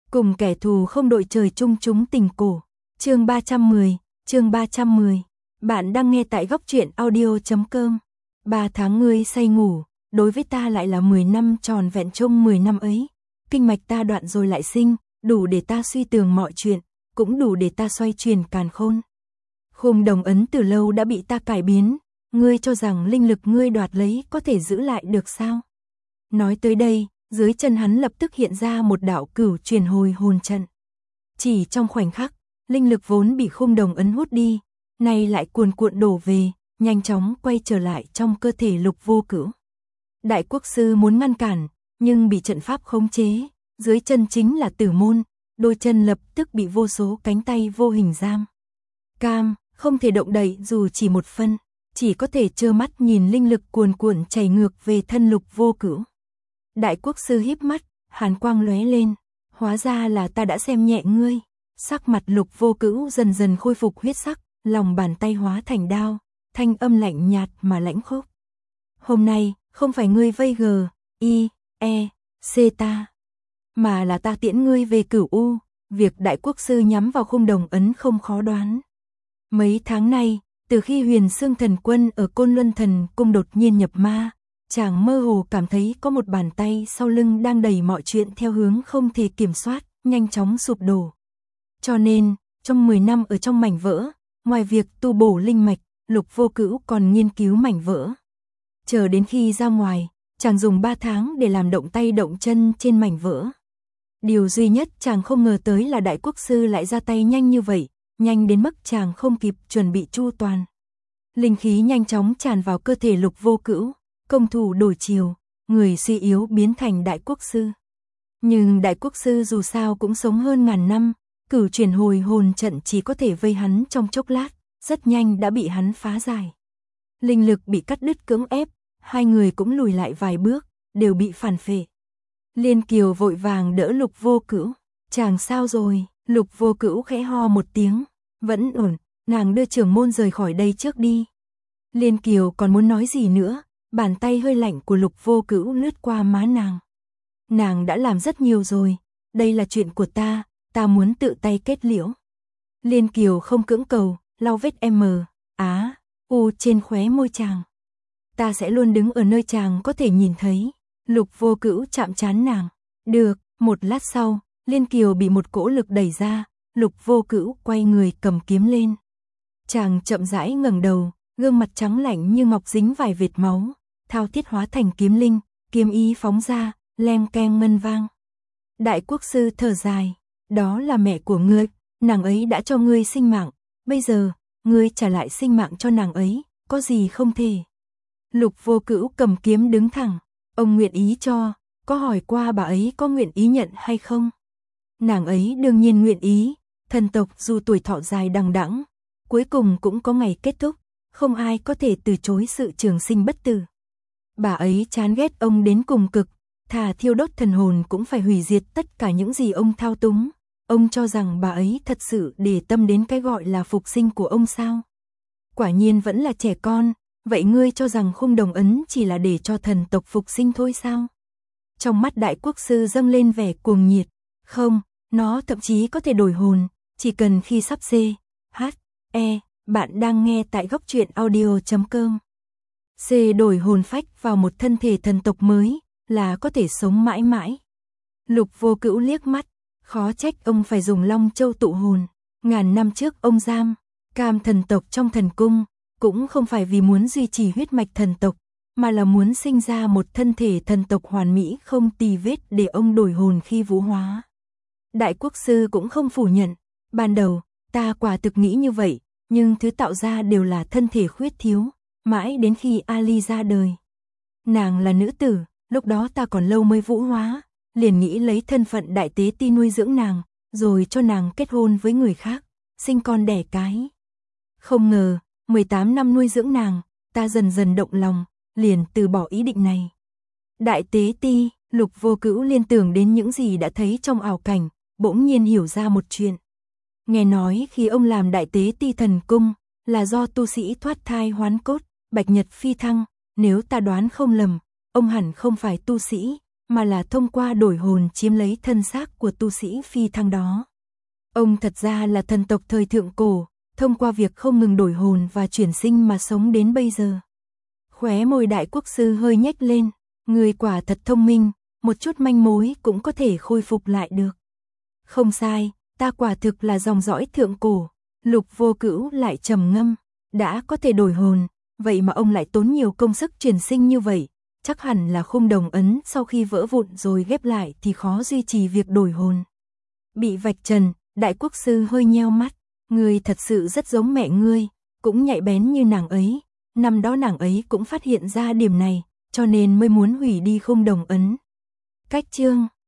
Cùng kẻ thù không đội trời chung chúng tình cổ. Chương 310. Bạn đang nghe tại góc truyện audio.com. 3 tháng ngươi say ngủ, đối với ta lại là 10 năm tròn vẹn trong 10 năm ấy. Kinh mạch ta đoạn rồi lại sinh, đủ để ta suy tường mọi chuyện, cũng đủ để ta xoay chuyển càn khôn. Khung đồng ấn từ lâu đã bị ta cải biến, ngươi cho rằng linh lực ngươi đoạt lấy có thể giữ lại được sao? Nói tới đây, dưới chân hắn lập tức hiện ra một đạo cửu truyền hồi hồn trận. Chỉ trong khoảnh khắc, linh lực vốn bị khung đồng ấn hút đi, nay lại cuồn cuộn đổ về, nhanh chóng quay trở lại trong cơ thể Lục Vô Cửu. Đại quốc sư muốn ngăn cản, nhưng bị trận pháp khống chế, dưới chân chính là tử môn, đôi chân lập tức bị vô số cánh tay vô hình giam. Cam, không thể động đậy dù chỉ một phân, chỉ có thể trơ mắt nhìn linh lực cuồn cuộn chảy ngược về thân Lục Vô Cửu. Đại quốc sư híp mắt, hàn quang lóe lên, hóa ra là ta đã xem nhẹ ngươi. Sắc mặt Lục Vô Cửu dần dần khôi phục huyết sắc, lòng bàn tay hóa thành đao, thanh âm lạnh nhạt mà lãnh khốc. Hôm nay, không phải ngươi vây C ta, mà là ta tiễn ngươi về Cửu U. Việc đại quốc sư nhắm vào khung đồng ấn không khó đoán. Mấy tháng nay, từ khi Huyền Xương Thần Quân ở Côn Luân Thần Cung đột nhiên nhập ma, chàng mơ hồ cảm thấy có một bàn tay sau lưng đang đẩy mọi chuyện theo hướng không thể kiểm soát, nhanh chóng sụp đổ. Cho nên, trong 10 năm ở trong mảnh vỡ, ngoài việc tu bổ linh mạch, Lục Vô Cửu còn nghiên cứu mảnh vỡ. Chờ đến khi ra ngoài, chàng dùng 3 tháng để làm động tay động chân trên mảnh vỡ. Điều duy nhất chàng không ngờ tới là đại quốc sư lại ra tay nhanh như vậy, nhanh đến mức chàng không kịp chuẩn bị chu toàn. Linh khí nhanh chóng tràn vào cơ thể Lục Vô Cửu, công thủ đổi chiều, người suy yếu biến thành đại quốc sư. Nhưng đại quốc sư dù sao cũng sống hơn ngàn năm, cửu chuyển hồi hồn trận chỉ có thể vây hắn trong chốc lát, rất nhanh đã bị hắn phá giải. Linh lực bị cắt đứt cưỡng ép, hai người cũng lùi lại vài bước, đều bị phản phệ. Liên Kiều vội vàng đỡ Lục Vô Cửu. Chàng sao rồi? Lục Vô Cửu khẽ ho một tiếng. Vẫn ổn, nàng đưa trưởng môn rời khỏi đây trước đi. Liên Kiều còn muốn nói gì nữa, bàn tay hơi lạnh của Lục Vô Cửu lướt qua má nàng. Nàng đã làm rất nhiều rồi, đây là chuyện của ta muốn tự tay kết liễu. Liên Kiều không cưỡng cầu, lau vết U trên khóe môi chàng. Ta sẽ luôn đứng ở nơi chàng có thể nhìn thấy. Lục Vô Cửu chạm trán nàng. Được, một lát sau, Liên Kiều bị một cỗ lực đẩy ra, Lục Vô Cửu quay người cầm kiếm lên. Chàng chậm rãi ngẩng đầu, gương mặt trắng lạnh như ngọc dính vài vệt máu, thao thiết hóa thành kiếm linh, kiếm ý phóng ra, leng keng ngân vang. Đại quốc sư thở dài, đó là mẹ của ngươi, nàng ấy đã cho ngươi sinh mạng, bây giờ, ngươi trả lại sinh mạng cho nàng ấy, có gì không thể. Lục Vô Cửu cầm kiếm đứng thẳng, ông nguyện ý cho, có hỏi qua bà ấy có nguyện ý nhận hay không? Nàng ấy đương nhiên nguyện ý, thần tộc dù tuổi thọ dài đằng đẵng, cuối cùng cũng có ngày kết thúc, không ai có thể từ chối sự trường sinh bất tử. Bà ấy chán ghét ông đến cùng cực, thà thiêu đốt thần hồn cũng phải hủy diệt tất cả những gì ông thao túng. Ông cho rằng bà ấy thật sự để tâm đến cái gọi là phục sinh của ông sao? Quả nhiên vẫn là trẻ con, vậy ngươi cho rằng khung đồng ấn chỉ là để cho thần tộc phục sinh thôi sao? Trong mắt đại quốc sư dâng lên vẻ cuồng nhiệt, không, nó thậm chí có thể đổi hồn, chỉ cần khi sắp bạn đang nghe tại góc truyện audio.com. Đổi hồn phách vào một thân thể thần tộc mới, là có thể sống mãi mãi. Lục Vô Cửu liếc mắt, khó trách ông phải dùng Long Châu tụ hồn. Ngàn năm trước ông giam Cam thần tộc trong thần cung, cũng không phải vì muốn duy trì huyết mạch thần tộc, mà là muốn sinh ra một thân thể thần tộc hoàn mỹ không tì vết để ông đổi hồn khi vũ hóa. Đại quốc sư cũng không phủ nhận, ban đầu, ta quả thực nghĩ như vậy, nhưng thứ tạo ra đều là thân thể khuyết thiếu, mãi đến khi Ali ra đời. Nàng là nữ tử, lúc đó ta còn lâu mới vũ hóa, liền nghĩ lấy thân phận đại tế ti nuôi dưỡng nàng, rồi cho nàng kết hôn với người khác, sinh con đẻ cái. Không ngờ, 18 năm nuôi dưỡng nàng, ta dần dần động lòng, liền từ bỏ ý định này. Đại tế ti, Lục Vô Cửu liên tưởng đến những gì đã thấy trong ảo cảnh, bỗng nhiên hiểu ra một chuyện. Nghe nói khi ông làm đại tế ti thần cung, là do tu sĩ thoát thai hoán cốt, bạch nhật phi thăng, nếu ta đoán không lầm, ông hẳn không phải tu sĩ, mà là thông qua đổi hồn chiếm lấy thân xác của tu sĩ phi thăng đó. Ông thật ra là thần tộc thời thượng cổ, thông qua việc không ngừng đổi hồn và chuyển sinh mà sống đến bây giờ. Khóe môi đại quốc sư hơi nhếch lên, người quả thật thông minh, một chút manh mối cũng có thể khôi phục lại được. Không sai, ta quả thực là dòng dõi thượng cổ. Lục Vô Cữu lại trầm ngâm, đã có thể đổi hồn, vậy mà ông lại tốn nhiều công sức chuyển sinh như vậy, chắc hẳn là khung đồng ấn sau khi vỡ vụn rồi ghép lại thì khó duy trì việc đổi hồn. Bị vạch trần, đại quốc sư hơi nheo mắt, ngươi thật sự rất giống mẹ ngươi, cũng nhạy bén như nàng ấy, năm đó nàng ấy cũng phát hiện ra điểm này, cho nên mới muốn hủy đi khung đồng ấn. Cách chương